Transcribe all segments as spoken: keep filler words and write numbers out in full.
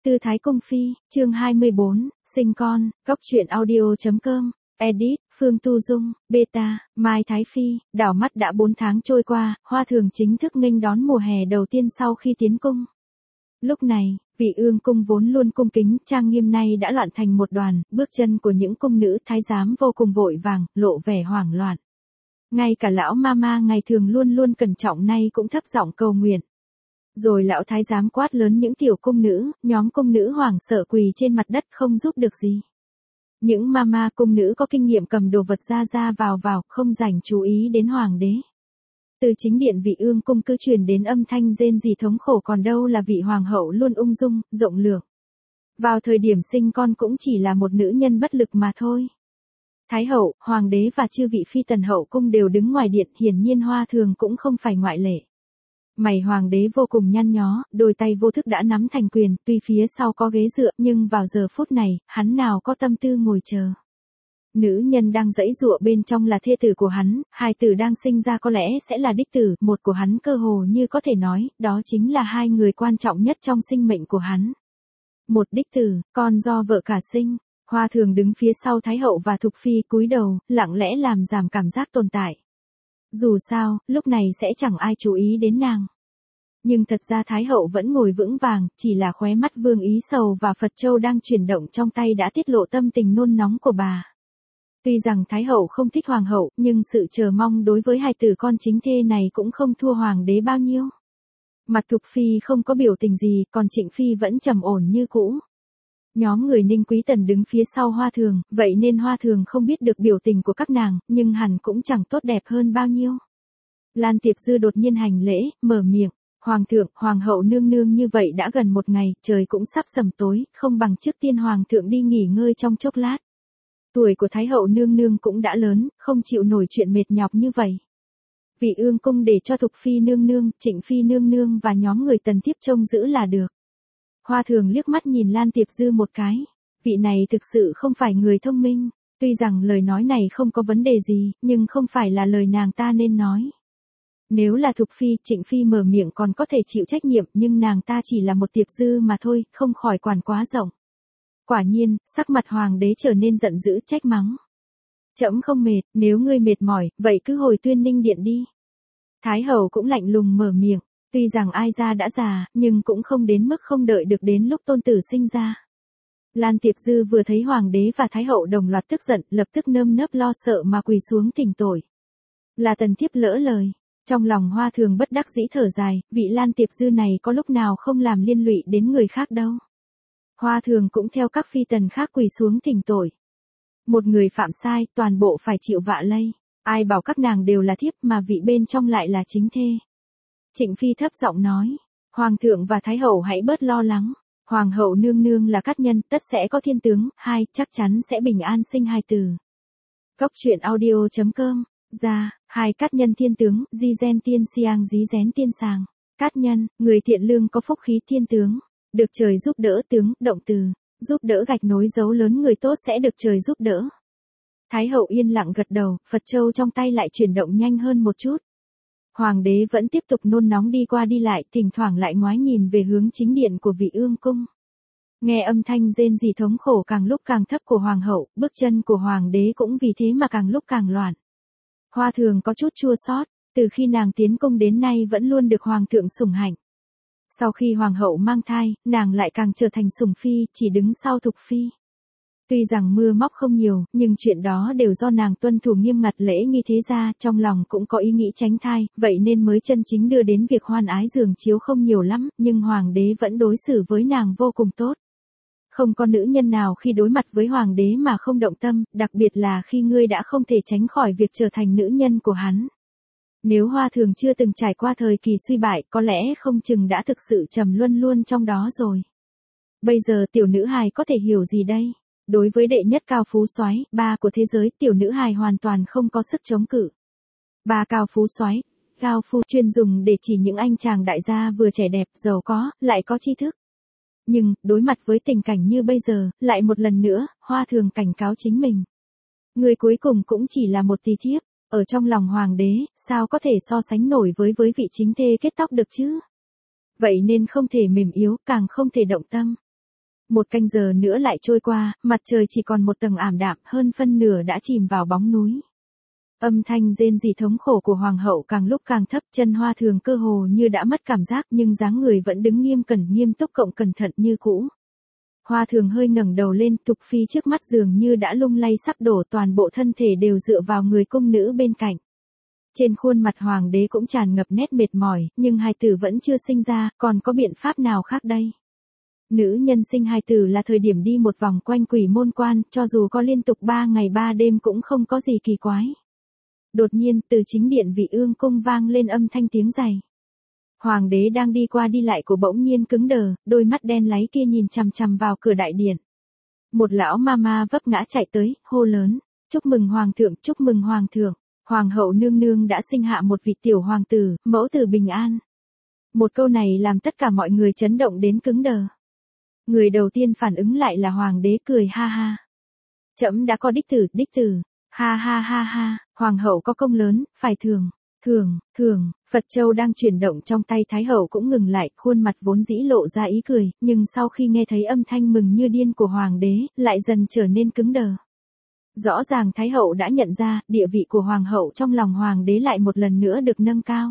Tư Thái Cung Phi, chương hai mươi bốn, sinh con, góc truyện audio.com, edit, Phương Tu Dung, beta, Mai Thái Phi, đảo mắt đã bốn tháng trôi qua, Hoa Thường chính thức nghênh đón mùa hè đầu tiên sau khi tiến cung. Lúc này, vị ương cung vốn luôn cung kính, trang nghiêm nay đã loạn thành một đoàn, bước chân của những cung nữ thái giám vô cùng vội vàng, lộ vẻ hoảng loạn. Ngay cả lão mama ngày thường luôn luôn cẩn trọng nay cũng thấp giọng cầu nguyện. Rồi lão thái giám quát lớn những tiểu cung nữ, nhóm cung nữ hoảng sợ quỳ trên mặt đất không giúp được gì. Những mama cung nữ có kinh nghiệm cầm đồ vật ra ra vào vào, không dành chú ý đến hoàng đế. Từ chính điện vị ương cung cứ truyền đến âm thanh rên rỉ thống khổ, còn đâu là vị hoàng hậu luôn ung dung, rộng lượng. Vào thời điểm sinh con cũng chỉ là một nữ nhân bất lực mà thôi. Thái hậu, hoàng đế và chư vị phi tần hậu cung đều đứng ngoài điện, hiển nhiên Hoa Thường cũng không phải ngoại lệ. Mày hoàng đế vô cùng nhăn nhó, đôi tay vô thức đã nắm thành quyền, tuy phía sau có ghế dựa, nhưng vào giờ phút này, hắn nào có tâm tư ngồi chờ. Nữ nhân đang giãy giụa bên trong là thê tử của hắn, hai tử đang sinh ra có lẽ sẽ là đích tử, một của hắn cơ hồ như có thể nói, đó chính là hai người quan trọng nhất trong sinh mệnh của hắn. Một đích tử, con do vợ cả sinh. Hoa Thường đứng phía sau Thái hậu và Thục Phi cúi đầu, lặng lẽ làm giảm cảm giác tồn tại. Dù sao, lúc này sẽ chẳng ai chú ý đến nàng. Nhưng thật ra Thái hậu vẫn ngồi vững vàng, chỉ là khóe mắt Vương Ý Sầu và Phật Châu đang chuyển động trong tay đã tiết lộ tâm tình nôn nóng của bà. Tuy rằng Thái hậu không thích hoàng hậu, nhưng sự chờ mong đối với hai tử con chính thê này cũng không thua hoàng đế bao nhiêu. Mặt Thục Phi không có biểu tình gì, còn Trịnh Phi vẫn trầm ổn như cũ. Nhóm người Ninh Quý Tần đứng phía sau Hoa Thường, vậy nên Hoa Thường không biết được biểu tình của các nàng, nhưng hẳn cũng chẳng tốt đẹp hơn bao nhiêu. Lan Tiệp Dư đột nhiên hành lễ, mở miệng, Hoàng thượng, Hoàng hậu nương nương như vậy đã gần một ngày, trời cũng sắp sầm tối, không bằng trước tiên Hoàng thượng đi nghỉ ngơi trong chốc lát. Tuổi của Thái hậu nương nương cũng đã lớn, không chịu nổi chuyện mệt nhọc như vậy. Vị ương cung để cho Thục Phi nương nương, Trịnh Phi nương nương và nhóm người tần tiếp trông giữ là được. Hoa Thường liếc mắt nhìn Lan Tiệp Dư một cái. Vị này thực sự không phải người thông minh. Tuy rằng lời nói này không có vấn đề gì, nhưng không phải là lời nàng ta nên nói. Nếu là Thục Phi, Trịnh Phi mở miệng còn có thể chịu trách nhiệm, nhưng nàng ta chỉ là một Tiệp Dư mà thôi, không khỏi quản quá rộng. Quả nhiên, sắc mặt hoàng đế trở nên giận dữ, trách mắng. Trẫm không mệt, nếu ngươi mệt mỏi, vậy cứ hồi Tuyên Ninh điện đi. Thái hậu cũng lạnh lùng mở miệng. Tuy rằng ai ra đã già, nhưng cũng không đến mức không đợi được đến lúc tôn tử sinh ra. Lan Tiệp Dư vừa thấy hoàng đế và thái hậu đồng loạt tức giận, lập tức nơm nớp lo sợ mà quỳ xuống thỉnh tội. Là tần thiếp lỡ lời. Trong lòng Hoa Thường bất đắc dĩ thở dài, vị Lan Tiệp Dư này có lúc nào không làm liên lụy đến người khác đâu. Hoa Thường cũng theo các phi tần khác quỳ xuống thỉnh tội. Một người phạm sai, toàn bộ phải chịu vạ lây. Ai bảo các nàng đều là thiếp mà vị bên trong lại là chính thê. Trịnh Phi thấp giọng nói, Hoàng thượng và Thái hậu hãy bớt lo lắng, Hoàng hậu nương nương là cát nhân, tất sẽ có thiên tướng, hai, chắc chắn sẽ bình an sinh hài tử. Góc truyện audio.com, ra, hai cát nhân thiên tướng, di gen tiên siang dí dén tiên sàng, cát nhân, người thiện lương có phúc khí thiên tướng, được trời giúp đỡ tướng, động từ, giúp đỡ gạch nối dấu lớn người tốt sẽ được trời giúp đỡ. Thái hậu yên lặng gật đầu, Phật Châu trong tay lại chuyển động nhanh hơn một chút. Hoàng đế vẫn tiếp tục nôn nóng đi qua đi lại, thỉnh thoảng lại ngoái nhìn về hướng chính điện của vị ương cung. Nghe âm thanh rên rỉ thống khổ càng lúc càng thấp của hoàng hậu, bước chân của hoàng đế cũng vì thế mà càng lúc càng loạn. Hoa Thường có chút chua xót, từ khi nàng tiến cung đến nay vẫn luôn được hoàng thượng sủng hạnh. Sau khi hoàng hậu mang thai, nàng lại càng trở thành sủng phi, chỉ đứng sau Thục Phi. Tuy rằng mưa móc không nhiều, nhưng chuyện đó đều do nàng tuân thủ nghiêm ngặt lễ nghi thế gia, trong lòng cũng có ý nghĩ tránh thai, vậy nên mới chân chính đưa đến việc hoan ái giường chiếu không nhiều lắm, nhưng hoàng đế vẫn đối xử với nàng vô cùng tốt. Không có nữ nhân nào khi đối mặt với hoàng đế mà không động tâm, đặc biệt là khi ngươi đã không thể tránh khỏi việc trở thành nữ nhân của hắn. Nếu Hoa Thường chưa từng trải qua thời kỳ suy bại, có lẽ không chừng đã thực sự trầm luân luôn trong đó rồi. Bây giờ tiểu nữ hài có thể hiểu gì đây? Đối với đệ nhất cao phú soái, ba của thế giới, tiểu nữ hài hoàn toàn không có sức chống cự. Ba cao phú soái, cao phu chuyên dùng để chỉ những anh chàng đại gia vừa trẻ đẹp, giàu có, lại có tri thức. Nhưng, đối mặt với tình cảnh như bây giờ, lại một lần nữa, Hoa Thường cảnh cáo chính mình. Người cuối cùng cũng chỉ là một tỳ thiếp, ở trong lòng hoàng đế, sao có thể so sánh nổi với với vị chính thê kết tóc được chứ? Vậy nên không thể mềm yếu, càng không thể động tâm. Một canh giờ nữa lại trôi qua, mặt trời chỉ còn một tầng ảm đạm, hơn phân nửa đã chìm vào bóng núi. Âm thanh rên rỉ thống khổ của hoàng hậu càng lúc càng thấp, chân Hoa Thường cơ hồ như đã mất cảm giác nhưng dáng người vẫn đứng nghiêm cẩn nghiêm túc cộng cẩn thận như cũ. Hoa Thường hơi ngẩng đầu lên, Thục Phi trước mắt dường như đã lung lay sắp đổ, toàn bộ thân thể đều dựa vào người cung nữ bên cạnh. Trên khuôn mặt hoàng đế cũng tràn ngập nét mệt mỏi, nhưng hài tử vẫn chưa sinh ra, còn có biện pháp nào khác đây? Nữ nhân sinh hài tử là thời điểm đi một vòng quanh quỷ môn quan, cho dù có liên tục ba ngày ba đêm cũng không có gì kỳ quái. Đột nhiên, từ chính điện Vị Ương cung vang lên âm thanh tiếng giày. Hoàng đế đang đi qua đi lại của bỗng nhiên cứng đờ, đôi mắt đen láy kia nhìn chằm chằm vào cửa đại điện. Một lão ma ma vấp ngã chạy tới, hô lớn, chúc mừng hoàng thượng, chúc mừng hoàng thượng, hoàng hậu nương nương đã sinh hạ một vị tiểu hoàng tử, mẫu tử bình an. Một câu này làm tất cả mọi người chấn động đến cứng đờ. Người đầu tiên phản ứng lại là hoàng đế cười ha ha. Trẫm đã có đích tử, đích tử, ha ha ha ha, hoàng hậu có công lớn, phải thưởng. Thường, thường, Phật Châu đang chuyển động trong tay Thái hậu cũng ngừng lại, khuôn mặt vốn dĩ lộ ra ý cười, nhưng sau khi nghe thấy âm thanh mừng như điên của hoàng đế, lại dần trở nên cứng đờ. Rõ ràng Thái hậu đã nhận ra, địa vị của hoàng hậu trong lòng hoàng đế lại một lần nữa được nâng cao.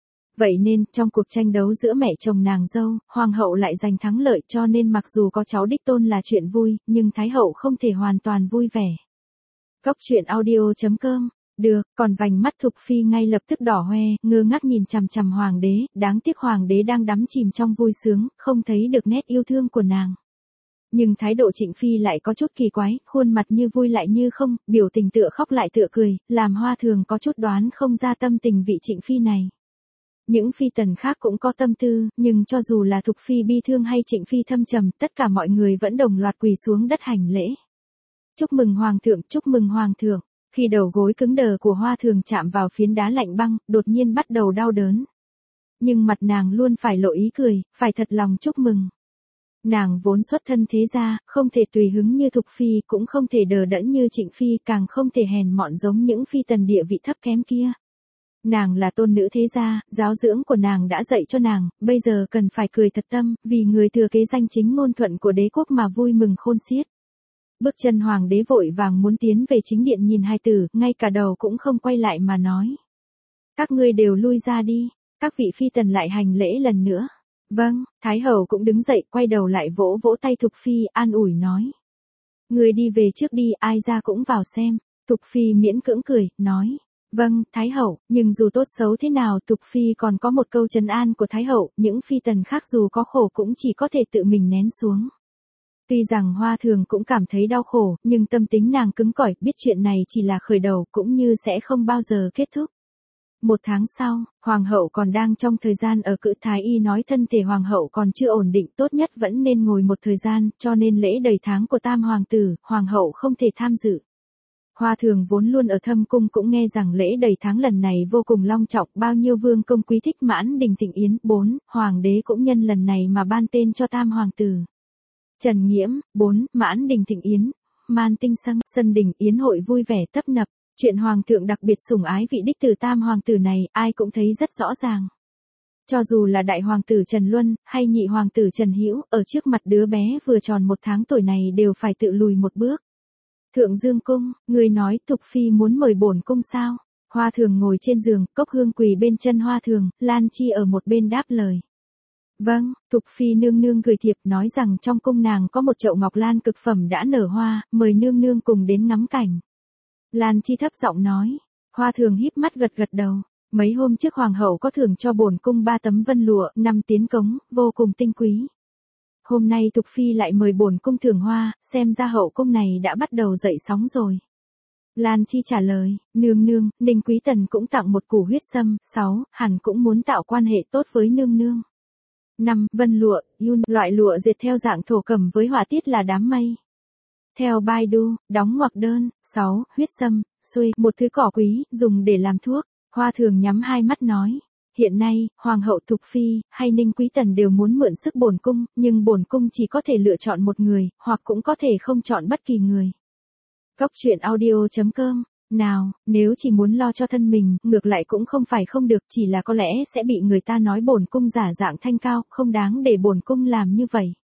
Vậy nên, trong cuộc tranh đấu giữa mẹ chồng nàng dâu, hoàng hậu lại giành thắng lợi, cho nên mặc dù có cháu đích tôn là chuyện vui, nhưng Thái hậu không thể hoàn toàn vui vẻ. Góc truyện audio chấm com. Được, còn vành mắt Thục Phi ngay lập tức đỏ hoe, ngơ ngác nhìn chằm chằm hoàng đế, đáng tiếc hoàng đế đang đắm chìm trong vui sướng, không thấy được nét yêu thương của nàng. Nhưng thái độ Trịnh Phi lại có chút kỳ quái, khuôn mặt như vui lại như không, biểu tình tựa khóc lại tựa cười, làm Hoa Thường có chút đoán không ra tâm tình vị Trịnh Phi này. Những phi tần khác cũng có tâm tư, nhưng cho dù là Thục Phi bi thương hay Trịnh Phi thâm trầm, tất cả mọi người vẫn đồng loạt quỳ xuống đất hành lễ. Chúc mừng hoàng thượng, chúc mừng hoàng thượng. Khi đầu gối cứng đờ của Hoa Thường chạm vào phiến đá lạnh băng, đột nhiên bắt đầu đau đớn. Nhưng mặt nàng luôn phải lộ ý cười, phải thật lòng chúc mừng. Nàng vốn xuất thân thế gia, không thể tùy hứng như Thục Phi, cũng không thể đờ đẫn như Trịnh Phi, càng không thể hèn mọn giống những phi tần địa vị thấp kém kia. Nàng là tôn nữ thế gia, giáo dưỡng của nàng đã dạy cho nàng, bây giờ cần phải cười thật tâm, vì người thừa kế danh chính ngôn thuận của đế quốc mà vui mừng khôn xiết. Bước chân hoàng đế vội vàng muốn tiến về chính điện nhìn hai tử, ngay cả đầu cũng không quay lại mà nói. Các ngươi đều lui ra đi, các vị phi tần lại hành lễ lần nữa. Vâng, Thái hậu cũng đứng dậy, quay đầu lại vỗ vỗ tay Thục Phi, an ủi nói. Ngươi đi về trước đi, ai ra cũng vào xem. Thục Phi miễn cưỡng cười, nói. Vâng, Thái hậu, nhưng dù tốt xấu thế nào Thục Phi còn có một câu trấn an của Thái hậu, những phi tần khác dù có khổ cũng chỉ có thể tự mình nén xuống. Tuy rằng Hoa Thường cũng cảm thấy đau khổ, nhưng tâm tính nàng cứng cỏi, biết chuyện này chỉ là khởi đầu, cũng như sẽ không bao giờ kết thúc. Một tháng sau, Hoàng hậu còn đang trong thời gian ở cữ Thái y nói thân thể Hoàng hậu còn chưa ổn định, tốt nhất vẫn nên ngồi một thời gian, cho nên lễ đầy tháng của Tam Hoàng tử, Hoàng hậu không thể tham dự. Hoa Thường vốn luôn ở thâm cung cũng nghe rằng lễ đầy tháng lần này vô cùng long trọng, bao nhiêu vương công quý thích mãn đình thịnh yến. Bốn, Hoàng đế cũng nhân lần này mà ban tên cho Tam Hoàng tử. Trần Nghiễm. Bốn, Mãn đình thịnh yến, man tinh sâng, sân đình yến hội vui vẻ tấp nập. Chuyện hoàng thượng đặc biệt sủng ái vị đích tử Tam Hoàng tử này, ai cũng thấy rất rõ ràng. Cho dù là đại hoàng tử Trần Luân, hay nhị hoàng tử Trần Hữu, ở trước mặt đứa bé vừa tròn một tháng tuổi này đều phải tự lùi một bước. Thượng Dương cung, người nói Thục Phi muốn mời bổn cung sao? Hoa Thường ngồi trên giường, Cốc Hương quỳ bên chân Hoa Thường, Lan Chi ở một bên đáp lời. Vâng, Thục Phi nương nương gửi thiệp nói rằng trong cung nàng có một chậu ngọc lan cực phẩm đã nở hoa, mời nương nương cùng đến ngắm cảnh. Lan Chi thấp giọng nói. Hoa Thường híp mắt gật gật đầu. Mấy hôm trước hoàng hậu có thưởng cho bổn cung ba tấm vân lụa, năm tiến cống, vô cùng tinh quý. Hôm nay Thục Phi lại mời bổn cung thưởng hoa, xem ra hậu cung này đã bắt đầu dậy sóng rồi. Lan Chi trả lời, nương nương, Ninh Quý Tần cũng tặng một củ huyết sâm. Sáu, hẳn cũng muốn tạo quan hệ tốt với nương nương. Năm, vân lụa, yun, loại lụa dệt theo dạng thổ cẩm với họa tiết là đám mây. Theo Baidu, đóng ngoặc đơn. Sáu, huyết sâm, xuôi, một thứ cỏ quý, dùng để làm thuốc. Hoa Thường nhắm hai mắt nói. Hiện nay, Hoàng hậu Thục Phi, hay Ninh Quý Tần đều muốn mượn sức bổn cung, nhưng bổn cung chỉ có thể lựa chọn một người, hoặc cũng có thể không chọn bất kỳ người. Góc truyện audio chấm com. Nào, nếu chỉ muốn lo cho thân mình, ngược lại cũng không phải không được, chỉ là có lẽ sẽ bị người ta nói bổn cung giả dạng thanh cao, không đáng để bổn cung làm như vậy.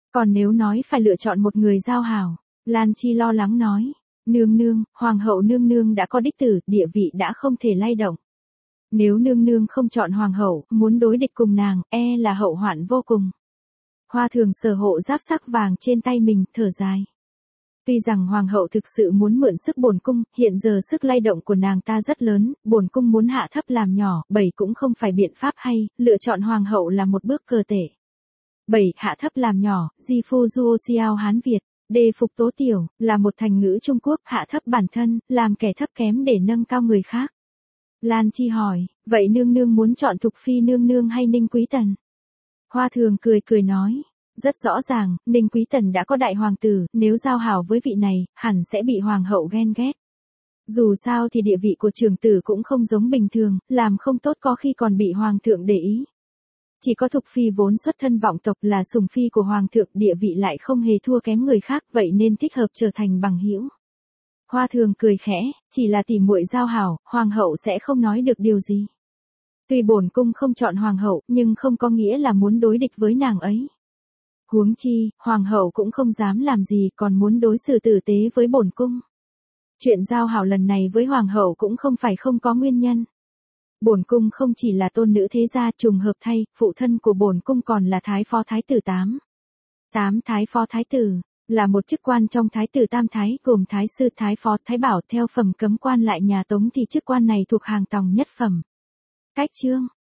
Còn nếu nói phải lựa chọn một người giao hảo, Lan Chi lo lắng nói, nương nương, hoàng hậu nương nương đã có đích tử, địa vị đã không thể lay động. Nếu nương nương không chọn hoàng hậu, muốn đối địch cùng nàng, e là hậu hoạn vô cùng. Hoa Thường sở hộ giáp sắc vàng trên tay mình, thở dài. Tuy rằng hoàng hậu thực sự muốn mượn sức bổn cung, hiện giờ sức lay động của nàng ta rất lớn, bổn cung muốn hạ thấp làm nhỏ, bảy cũng không phải biện pháp hay, lựa chọn hoàng hậu là một bước cơ tệ. bảy. Hạ thấp làm nhỏ, di phu duo xiao Hán Việt, đề phục tố tiểu, là một thành ngữ Trung Quốc, hạ thấp bản thân, làm kẻ thấp kém để nâng cao người khác. Lan Chi hỏi, vậy nương nương muốn chọn Thục Phi nương nương hay Ninh Quý Tần? Hoa Thường cười cười nói, rất rõ ràng, Ninh Quý Tần đã có đại hoàng tử, nếu giao hảo với vị này, hẳn sẽ bị hoàng hậu ghen ghét. Dù sao thì địa vị của trưởng tử cũng không giống bình thường, làm không tốt có khi còn bị hoàng thượng để ý. Chỉ có Thục Phi vốn xuất thân vọng tộc là sủng phi của hoàng thượng, địa vị lại không hề thua kém người khác, vậy nên thích hợp trở thành bằng hữu. Hoa Thường cười khẽ, chỉ là tỉ muội giao hảo, hoàng hậu sẽ không nói được điều gì. Tuy bổn cung không chọn hoàng hậu, nhưng không có nghĩa là muốn đối địch với nàng ấy. Huống chi, hoàng hậu cũng không dám làm gì, còn muốn đối xử tử tế với bổn cung. Chuyện giao hảo lần này với hoàng hậu cũng không phải không có nguyên nhân. Bổn cung không chỉ là tôn nữ thế gia, trùng hợp thay, phụ thân của bổn cung còn là thái phó thái tử tám. Tám thái phó thái tử, là một chức quan trong thái tử tam thái, gồm thái sư, thái phó, thái bảo, theo phẩm cấm quan lại nhà Tống thì chức quan này thuộc hàng tòng nhất phẩm. Cách chương